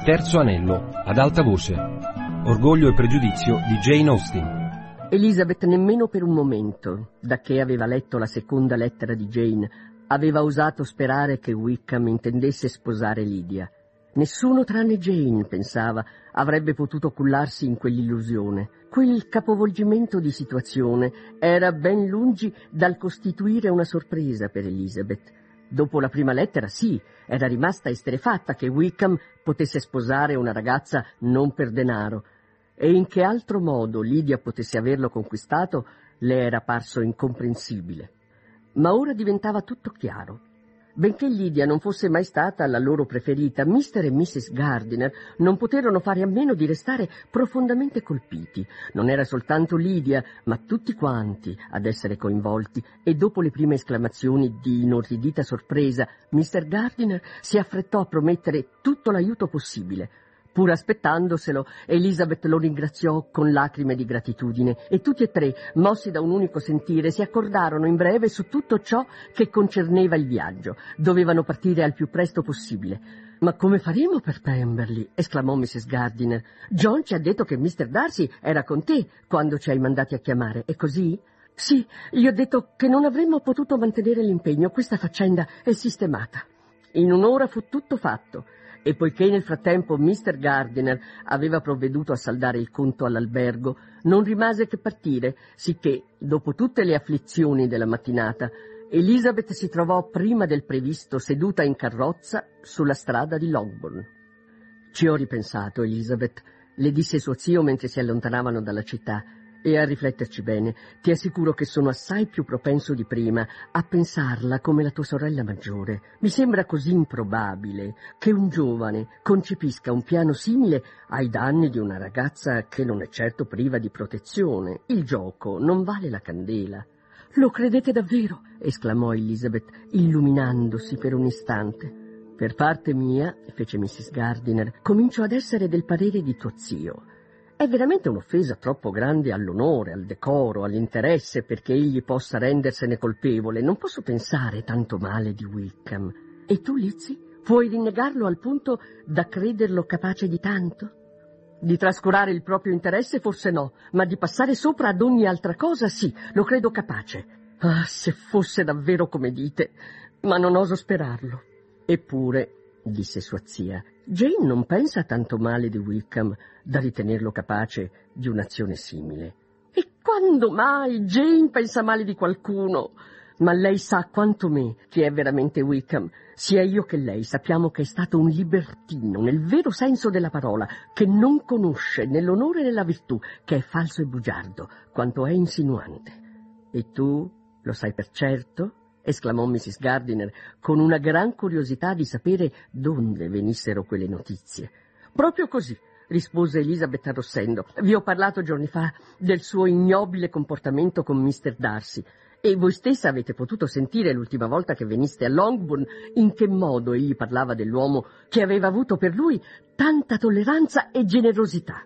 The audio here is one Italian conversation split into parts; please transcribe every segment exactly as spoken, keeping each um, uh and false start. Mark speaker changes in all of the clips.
Speaker 1: Terzo anello, ad alta voce. Orgoglio e pregiudizio di Jane Austen.
Speaker 2: Elizabeth nemmeno per un momento, da che aveva letto la seconda lettera di Jane, aveva osato sperare che Wickham intendesse sposare Lydia. Nessuno tranne Jane, pensava, avrebbe potuto cullarsi in quell'illusione. Quel capovolgimento di situazione era ben lungi dal costituire una sorpresa per Elizabeth. Dopo la prima lettera, sì, era rimasta esterrefatta che Wickham potesse sposare una ragazza non per denaro. E in che altro modo Lydia potesse averlo conquistato le era parso incomprensibile. Ma ora diventava tutto chiaro. Benché Lydia non fosse mai stata la loro preferita, mister e missus Gardiner non poterono fare a meno di restare profondamente colpiti. Non era soltanto Lydia, ma tutti quanti ad essere coinvolti, e dopo le prime esclamazioni di inorridita sorpresa, mister Gardiner si affrettò a promettere tutto l'aiuto possibile. Pur aspettandoselo, Elizabeth lo ringraziò con lacrime di gratitudine e tutti e tre, mossi da un unico sentire, si accordarono in breve su tutto ciò che concerneva il viaggio. Dovevano partire al più presto possibile. «Ma come faremo per Pemberley?» esclamò missus Gardiner. «John ci ha detto che mister Darcy era con te quando ci hai mandati a chiamare, è così?» «Sì, gli ho detto che non avremmo potuto mantenere l'impegno, questa faccenda è sistemata». In un'ora fu tutto fatto. E poiché nel frattempo mister Gardiner aveva provveduto a saldare il conto all'albergo, non rimase che partire, sicché, dopo tutte le afflizioni della mattinata, Elizabeth si trovò prima del previsto seduta in carrozza sulla strada di Longbourn. «Ci ho ripensato, Elizabeth», le disse suo zio mentre si allontanavano dalla città, «e a rifletterci bene, ti assicuro che sono assai più propenso di prima a pensarla come la tua sorella maggiore. Mi sembra così improbabile che un giovane concepisca un piano simile ai danni di una ragazza che non è certo priva di protezione. Il gioco non vale la candela». «Lo credete davvero?» esclamò Elizabeth, illuminandosi per un istante. «Per parte mia», fece missus Gardiner, «comincio ad essere del parere di tuo zio. È veramente un'offesa troppo grande all'onore, al decoro, all'interesse perché egli possa rendersene colpevole. Non posso pensare tanto male di Wickham. E tu, Lizzie, puoi rinnegarlo al punto da crederlo capace di tanto? Di trascurare il proprio interesse forse no, ma di passare sopra ad ogni altra cosa sì, lo credo capace. Ah, se fosse davvero come dite, ma non oso sperarlo». «Eppure», disse sua zia, «Jane non pensa tanto male di Wickham da ritenerlo capace di un'azione simile». «E quando mai Jane pensa male di qualcuno? Ma lei sa quanto me chi è veramente Wickham. Sia io che lei sappiamo che è stato un libertino, nel vero senso della parola, che non conosce né l'onore né la virtù, che è falso e bugiardo, quanto è insinuante. E tu lo sai per certo?» esclamò missus Gardiner, con una gran curiosità di sapere donde venissero quelle notizie. «Proprio così», rispose Elizabeth arrossendo. «Vi ho parlato giorni fa del suo ignobile comportamento con mister Darcy, e voi stessa avete potuto sentire l'ultima volta che veniste a Longbourn in che modo egli parlava dell'uomo che aveva avuto per lui tanta tolleranza e generosità.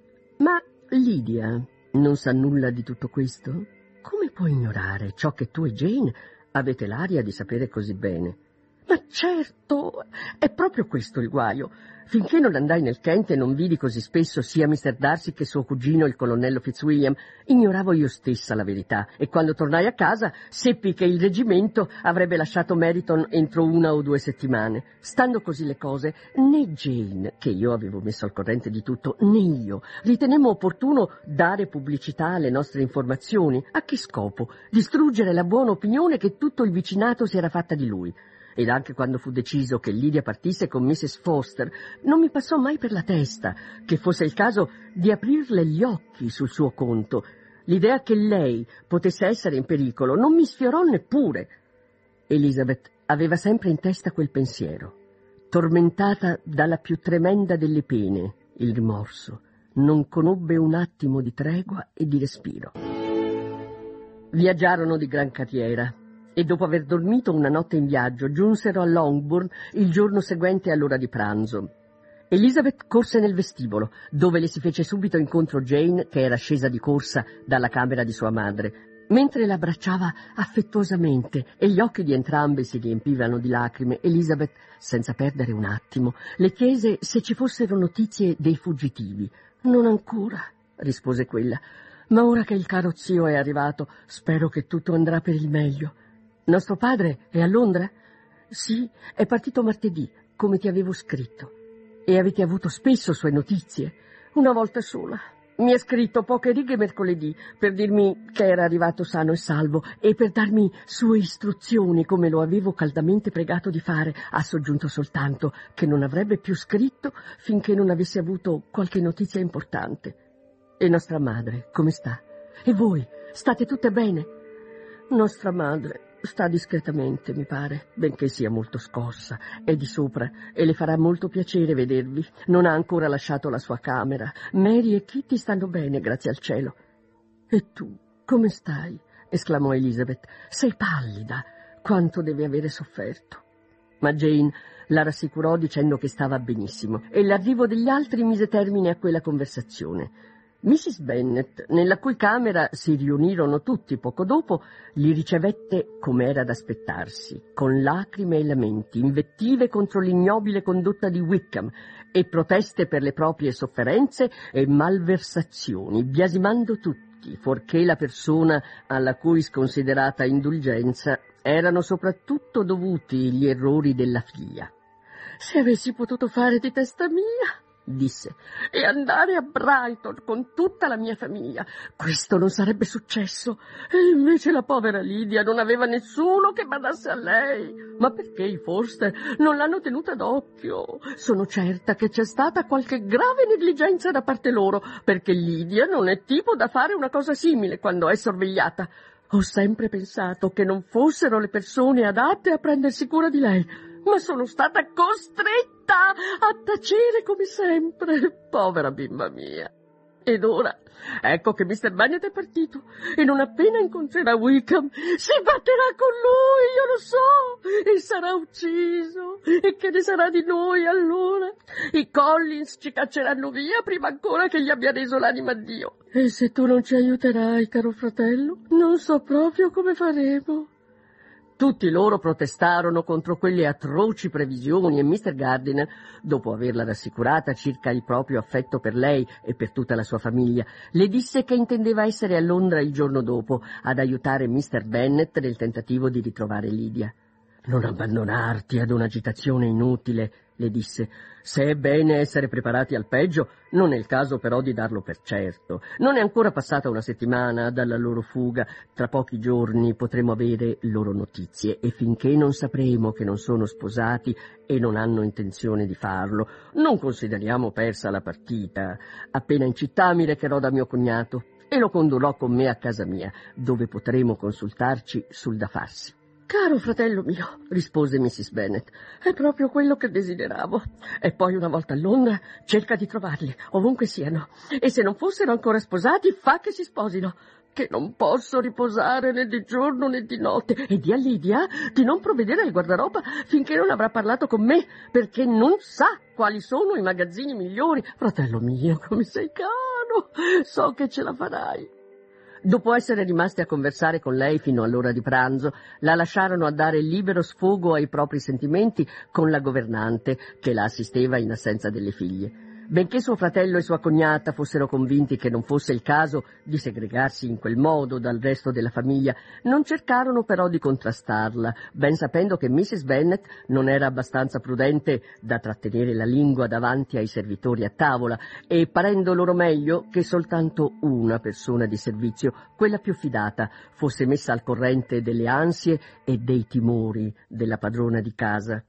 Speaker 2: Ma Lydia non sa nulla di tutto questo? Come può ignorare ciò che tu e Jane avete l'aria di sapere così bene?» «Ma certo, è proprio questo il guaio. Finché non andai nel Kent e non vidi così spesso sia mister Darcy che suo cugino il colonnello Fitzwilliam, ignoravo io stessa la verità, e quando tornai a casa seppi che il reggimento avrebbe lasciato Meryton entro una o due settimane. Stando così le cose, né Jane, che io avevo messo al corrente di tutto, né io ritenemmo opportuno dare pubblicità alle nostre informazioni. A che scopo? Distruggere la buona opinione che tutto il vicinato si era fatta di lui. Ed anche quando fu deciso che Lydia partisse con missus Foster, non mi passò mai per la testa che fosse il caso di aprirle gli occhi sul suo conto. L'idea che lei potesse essere in pericolo non mi sfiorò neppure». Elizabeth aveva sempre in testa quel pensiero. Tormentata dalla più tremenda delle pene, il rimorso, non conobbe un attimo di tregua e di respiro. Viaggiarono di gran carriera e dopo aver dormito una notte in viaggio giunsero a Longbourn il giorno seguente all'ora di pranzo. Elizabeth corse nel vestibolo, dove le si fece subito incontro Jane, che era scesa di corsa dalla camera di sua madre. Mentre l'abbracciava affettuosamente e gli occhi di entrambe si riempivano di lacrime, Elizabeth, senza perdere un attimo, le chiese se ci fossero notizie dei fuggitivi. «Non ancora», rispose quella, «ma ora che il caro zio è arrivato, spero che tutto andrà per il meglio». «Nostro padre è a Londra?» «Sì, è partito martedì, come ti avevo scritto». «E avete avuto spesso sue notizie?» «Una volta sola. Mi ha scritto poche righe mercoledì per dirmi che era arrivato sano e salvo e per darmi sue istruzioni, come lo avevo caldamente pregato di fare. Ha soggiunto soltanto che non avrebbe più scritto finché non avesse avuto qualche notizia importante». «E nostra madre, come sta? E voi, state tutte bene?» «Nostra madre sta discretamente, mi pare, benché sia molto scossa. È di sopra e le farà molto piacere vedervi. Non ha ancora lasciato la sua camera. Mary e Kitty stanno bene, grazie al cielo». «E tu, come stai?» esclamò Elizabeth. «Sei pallida. Quanto devi avere sofferto». Ma Jane la rassicurò dicendo che stava benissimo e l'arrivo degli altri mise termine a quella conversazione. missis Bennet, nella cui camera si riunirono tutti poco dopo, li ricevette come era da aspettarsi, con lacrime e lamenti, invettive contro l'ignobile condotta di Wickham e proteste per le proprie sofferenze e malversazioni, biasimando tutti, fuorché la persona alla cui sconsiderata indulgenza erano soprattutto dovuti gli errori della figlia. «Se avessi potuto fare di testa mia», disse, «e andare a Brighton con tutta la mia famiglia, questo non sarebbe successo. E invece la povera Lydia non aveva nessuno che badasse a lei. Ma perché i Forster non l'hanno tenuta d'occhio? Sono certa che c'è stata qualche grave negligenza da parte loro, perché Lydia non è tipo da fare una cosa simile quando è sorvegliata. Ho sempre pensato che non fossero le persone adatte a prendersi cura di lei, ma sono stata costretta a tacere come sempre. Povera bimba mia. Ed ora, ecco che mister Bennet è partito, e non appena incontrerà Wickham si batterà con lui, io lo so, e sarà ucciso. E che ne sarà di noi allora? I Collins ci cacceranno via prima ancora che gli abbia reso l'anima a Dio. E se tu non ci aiuterai, caro fratello, non so proprio come faremo». Tutti loro protestarono contro quelle atroci previsioni e mister Gardiner, dopo averla rassicurata circa il proprio affetto per lei e per tutta la sua famiglia, le disse che intendeva essere a Londra il giorno dopo ad aiutare mister Bennet nel tentativo di ritrovare Lydia. «Non abbandonarti ad un'agitazione inutile», le disse. «Se è bene essere preparati al peggio, non è il caso però di darlo per certo. Non è ancora passata una settimana dalla loro fuga. Tra pochi giorni potremo avere loro notizie e finché non sapremo che non sono sposati e non hanno intenzione di farlo, non consideriamo persa la partita. Appena in città mi recherò da mio cognato e lo condurrò con me a casa mia, dove potremo consultarci sul da farsi». «Caro fratello mio», rispose missis Bennet, «è proprio quello che desideravo. E poi una volta a Londra cerca di trovarli, ovunque siano. E se non fossero ancora sposati, fa che si sposino. Che non posso riposare né di giorno né di notte. E di a Lydia di non provvedere al guardaroba finché non avrà parlato con me, perché non sa quali sono i magazzini migliori. Fratello mio, come sei caro, so che ce la farai». Dopo essere rimasti a conversare con lei fino all'ora di pranzo, la lasciarono a dare libero sfogo ai propri sentimenti con la governante che la assisteva in assenza delle figlie. Benché suo fratello e sua cognata fossero convinti che non fosse il caso di segregarsi in quel modo dal resto della famiglia, non cercarono però di contrastarla, ben sapendo che missis Bennet non era abbastanza prudente da trattenere la lingua davanti ai servitori a tavola, e parendo loro meglio che soltanto una persona di servizio, quella più fidata, fosse messa al corrente delle ansie e dei timori della padrona di casa.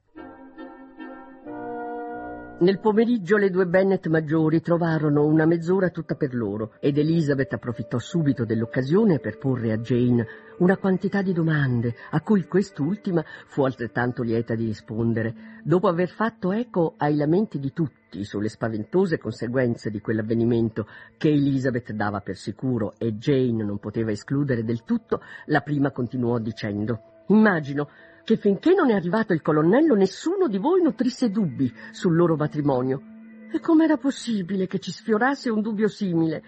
Speaker 2: Nel pomeriggio le due Bennet maggiori trovarono una mezz'ora tutta per loro ed Elizabeth approfittò subito dell'occasione per porre a Jane una quantità di domande a cui quest'ultima fu altrettanto lieta di rispondere. Dopo aver fatto eco ai lamenti di tutti sulle spaventose conseguenze di quell'avvenimento, che Elizabeth dava per sicuro e Jane non poteva escludere del tutto, la prima continuò dicendo: «Immagino che finché non è arrivato il colonnello nessuno di voi nutrisse dubbi sul loro matrimonio. E com'era possibile che ci sfiorasse un dubbio simile?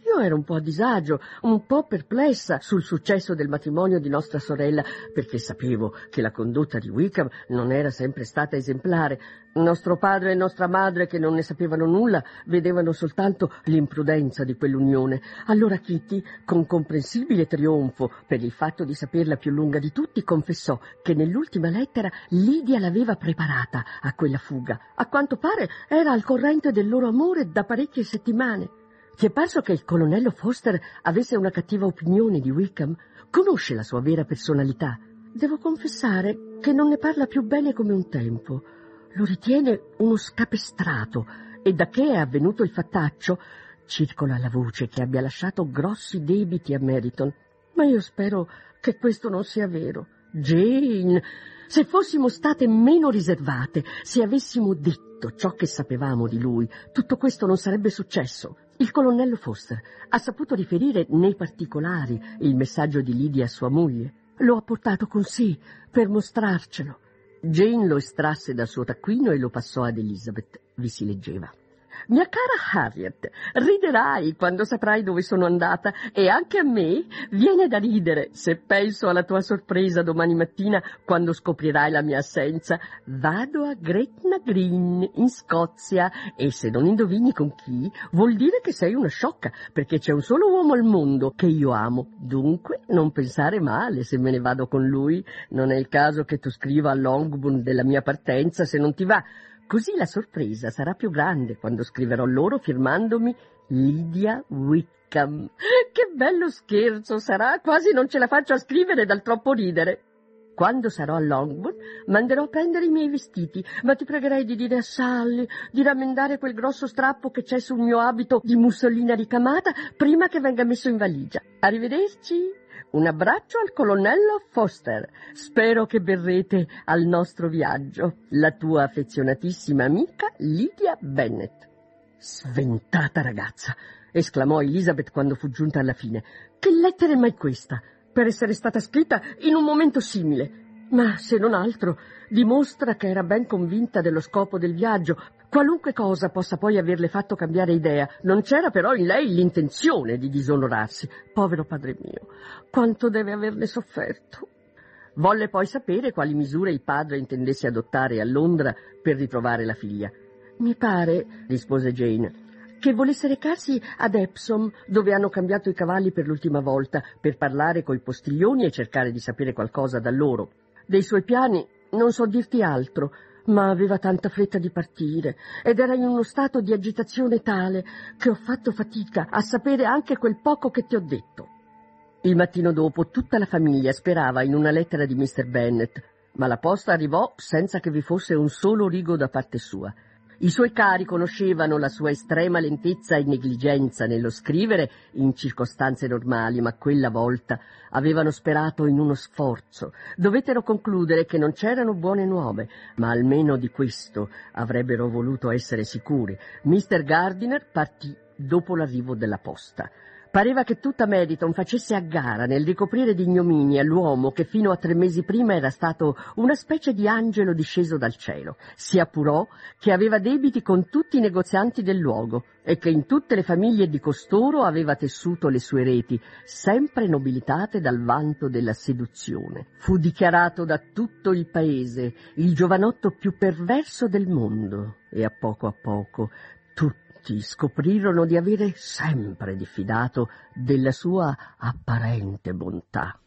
Speaker 2: Io ero un po' a disagio, un po' perplessa sul successo del matrimonio di nostra sorella, perché sapevo che la condotta di Wickham non era sempre stata esemplare. Nostro padre e nostra madre, che non ne sapevano nulla, vedevano soltanto l'imprudenza di quell'unione. Allora Kitty, con comprensibile trionfo per il fatto di saperla più lunga di tutti, confessò che nell'ultima lettera Lydia l'aveva preparata a quella fuga. A quanto pare era al corrente del loro amore da parecchie settimane. Ti è parso che il colonnello Foster avesse una cattiva opinione di Wickham? Conosce la sua vera personalità? Devo confessare che non ne parla più bene come un tempo. Lo ritiene uno scapestrato e da che è avvenuto il fattaccio circola la voce che abbia lasciato grossi debiti a Meryton. Ma io spero che questo non sia vero. Jane, se fossimo state meno riservate, se avessimo detto ciò che sapevamo di lui, tutto questo non sarebbe successo. Il colonnello Foster ha saputo riferire nei particolari il messaggio di Lydia a sua moglie. Lo ha portato con sé per mostrarcelo. Jane lo estrasse dal suo taccuino e lo passò ad Elizabeth. Vi si leggeva: Mia cara Harriet, riderai quando saprai dove sono andata, e anche a me viene da ridere se penso alla tua sorpresa domani mattina quando scoprirai la mia assenza. Vado a Gretna Green, in Scozia, e se non indovini con chi, vuol dire che sei una sciocca, perché c'è un solo uomo al mondo che io amo. Dunque non pensare male se me ne vado con lui. Non è il caso che tu scriva a Longbourn della mia partenza se non ti va. Così la sorpresa sarà più grande quando scriverò loro firmandomi Lydia Wickham. Che bello scherzo sarà, quasi non ce la faccio a scrivere dal troppo ridere. Quando sarò a Longbourn manderò a prendere i miei vestiti, ma ti pregherei di dire a Sally di rammendare quel grosso strappo che c'è sul mio abito di mussolina ricamata prima che venga messo in valigia. Arrivederci. Un abbraccio al colonnello Foster. Spero che berrete al nostro viaggio. La tua affezionatissima amica Lydia Bennet. Sventata ragazza, esclamò Elizabeth quando fu giunta alla fine. Che lettera è mai questa, per essere stata scritta in un momento simile? Ma, se non altro, dimostra che era ben convinta dello scopo del viaggio, qualunque cosa possa poi averle fatto cambiare idea. Non c'era però in lei l'intenzione di disonorarsi. Povero padre mio, quanto deve averne sofferto. Volle poi sapere quali misure il padre intendesse adottare a Londra per ritrovare la figlia. Mi pare, rispose Jane, che volesse recarsi ad Epsom, dove hanno cambiato i cavalli per l'ultima volta, per parlare coi postiglioni e cercare di sapere qualcosa da loro. Dei suoi piani non so dirti altro, ma aveva tanta fretta di partire ed era in uno stato di agitazione tale che ho fatto fatica a sapere anche quel poco che ti ho detto. Il mattino dopo tutta la famiglia sperava in una lettera di mister Bennet, ma la posta arrivò senza che vi fosse un solo rigo da parte sua. I suoi cari conoscevano la sua estrema lentezza e negligenza nello scrivere in circostanze normali, ma quella volta avevano sperato in uno sforzo. Dovettero concludere che non c'erano buone nuove, ma almeno di questo avrebbero voluto essere sicuri. mister Gardiner partì dopo l'arrivo della posta. Pareva che tutta Meryton facesse a gara nel ricoprire di ignominia l'uomo che fino a tre mesi prima era stato una specie di angelo disceso dal cielo. Si appurò che aveva debiti con tutti i negozianti del luogo e che in tutte le famiglie di costoro aveva tessuto le sue reti, sempre nobilitate dal vanto della seduzione. Fu dichiarato da tutto il paese il giovanotto più perverso del mondo e a poco a poco tutti scoprirono di avere sempre diffidato della sua apparente bontà.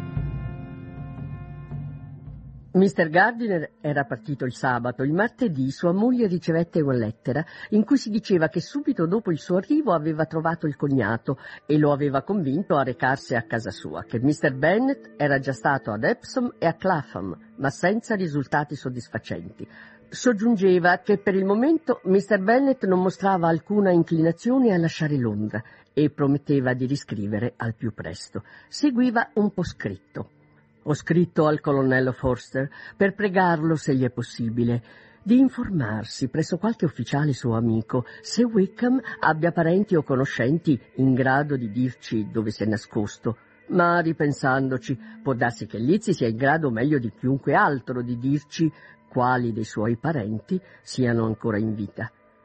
Speaker 2: mister Gardiner era partito il sabato. Il martedì sua moglie ricevette una lettera in cui si diceva che subito dopo il suo arrivo aveva trovato il cognato e lo aveva convinto a recarsi a casa sua, che mister Bennet era già stato ad Epsom e a Clapham, ma senza risultati soddisfacenti. Soggiungeva che per il momento mister Bennet non mostrava alcuna inclinazione a lasciare Londra e prometteva di riscrivere al più presto. Seguiva un poscritto. Ho scritto al colonnello Forster per pregarlo, se gli è possibile, di informarsi presso qualche ufficiale suo amico se Wickham abbia parenti o conoscenti in grado di dirci dove si è nascosto. Ma ripensandoci, può darsi che Lizzie sia in grado meglio di chiunque altro di dirci quali dei suoi parenti siano ancora in vita.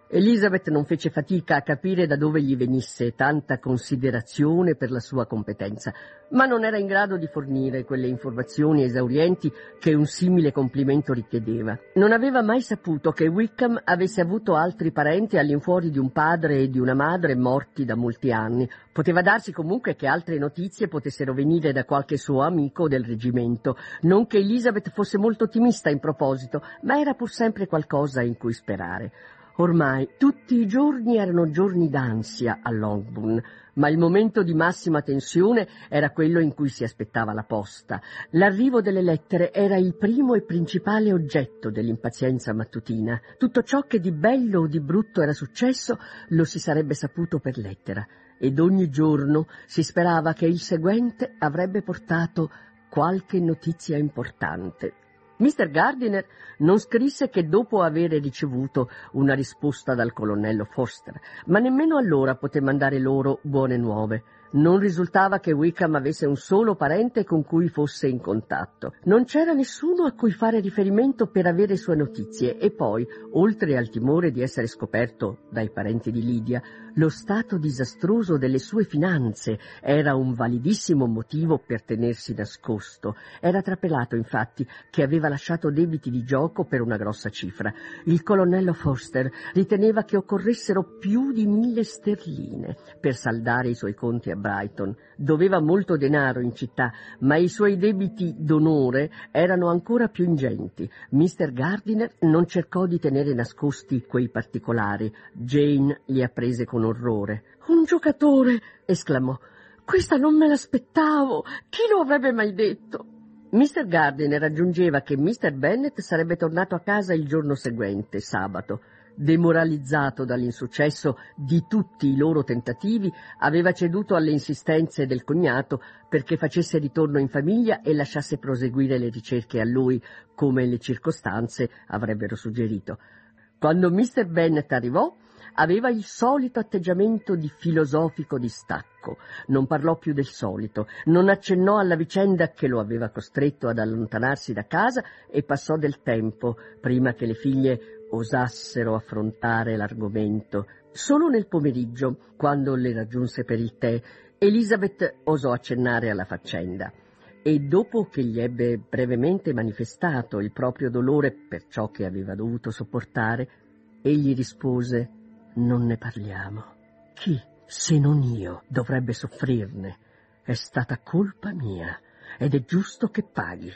Speaker 2: Elizabeth non fece fatica a capire da dove gli venisse tanta considerazione per la sua competenza, ma non era in grado di fornire quelle informazioni esaurienti che un simile complimento richiedeva. Non aveva mai saputo che Wickham avesse avuto altri parenti all'infuori di un padre e di una madre morti da molti anni. Poteva darsi comunque che altre notizie potessero venire da qualche suo amico del reggimento. Non che Elizabeth fosse molto ottimista in proposito, ma era pur sempre qualcosa in cui sperare. Ormai tutti i giorni erano giorni d'ansia a Longbourn, ma il momento di massima tensione era quello in cui si aspettava la posta. L'arrivo delle lettere era il primo e principale oggetto dell'impazienza mattutina. Tutto ciò che di bello o di brutto era successo lo si sarebbe saputo per lettera, ed ogni giorno si sperava che il seguente avrebbe portato qualche notizia importante. mister Gardiner non scrisse che dopo avere ricevuto una risposta dal colonnello Forster, ma nemmeno allora poté mandare loro buone nuove. Non risultava che Wickham avesse un solo parente con cui fosse in contatto. Non c'era nessuno a cui fare riferimento per avere sue notizie, e poi, oltre al timore di essere scoperto dai parenti di Lydia, lo stato disastroso delle sue finanze era un validissimo motivo per tenersi nascosto. Era trapelato, infatti, che aveva lasciato debiti di gioco per una grossa cifra. Il colonnello Forster riteneva che occorressero più di mille sterline per saldare i suoi conti a Brighton. Doveva molto denaro in città, ma i suoi debiti d'onore erano ancora più ingenti. mister Gardiner non cercò di tenere nascosti quei particolari. Jane li apprese con orrore. «Un giocatore!» esclamò. «Questa non me l'aspettavo! Chi lo avrebbe mai detto?» mister Gardiner aggiungeva che mister Bennet sarebbe tornato a casa il giorno seguente, sabato. Demoralizzato dall'insuccesso di tutti i loro tentativi, aveva ceduto alle insistenze del cognato perché facesse ritorno in famiglia e lasciasse proseguire le ricerche a lui, come le circostanze avrebbero suggerito. Quando mister Bennet arrivò, aveva il solito atteggiamento di filosofico distacco. Non parlò più del solito, non accennò alla vicenda che lo aveva costretto ad allontanarsi da casa e passò del tempo prima che le figlie osassero affrontare l'argomento. Solo nel pomeriggio, quando le raggiunse per il tè, Elizabeth osò accennare alla faccenda, e dopo che gli ebbe brevemente manifestato il proprio dolore per ciò che aveva dovuto sopportare, egli rispose: «Non ne parliamo. Chi, se non io, dovrebbe soffrirne? È stata colpa mia, ed è giusto che paghi».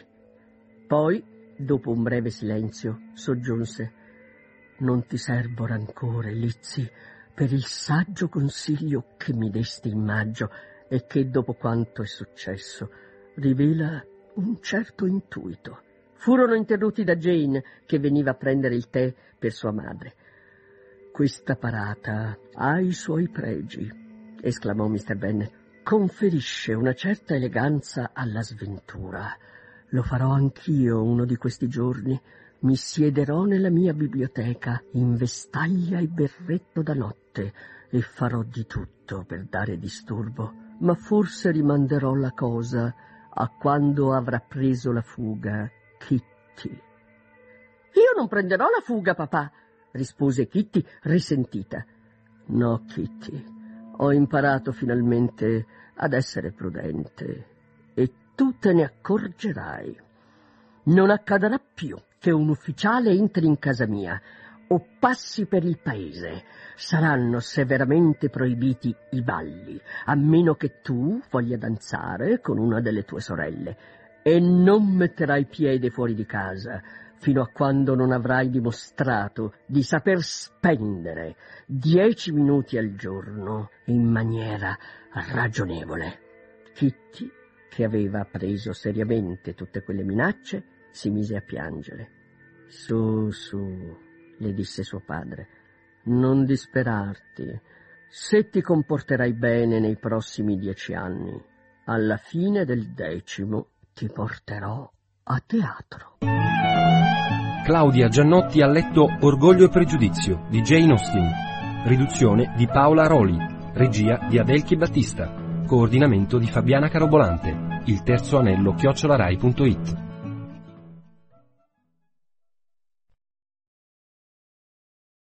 Speaker 2: Poi, dopo un breve silenzio, soggiunse: «Non ti serbo rancore, Lizzie, per il saggio consiglio che mi desti in maggio e che, dopo quanto è successo, rivela un certo intuito». Furono interrotti da Jane, che veniva a prendere il tè per sua madre. «Questa parata ha i suoi pregi», esclamò mister Bennet. «Conferisce una certa eleganza alla sventura. Lo farò anch'io uno di questi giorni. Mi siederò nella mia biblioteca in vestaglia e berretto da notte e farò di tutto per dare disturbo, ma forse rimanderò la cosa a quando avrà preso la fuga Kitty». «Io non prenderò la fuga, papà», rispose Kitty risentita. «No, Kitty, ho imparato finalmente ad essere prudente e tu te ne accorgerai. Non accadrà più che un ufficiale entri in casa mia o passi per il paese. Saranno severamente proibiti i balli, a meno che tu voglia danzare con una delle tue sorelle, e non metterai piede fuori di casa fino a quando non avrai dimostrato di saper spendere dieci minuti al giorno in maniera ragionevole». Kitty, che aveva preso seriamente tutte quelle minacce, si mise a piangere. «Su, su», le disse suo padre, «non disperarti. Se ti comporterai bene nei prossimi dieci anni, alla fine del decimo ti porterò a teatro».
Speaker 1: Claudia Giannotti ha letto Orgoglio e pregiudizio di Jane Austen, riduzione di Paola Roli, regia di Adelchi Battista, coordinamento di Fabiana Carobolante, il terzo anello chiocciola rai punto it.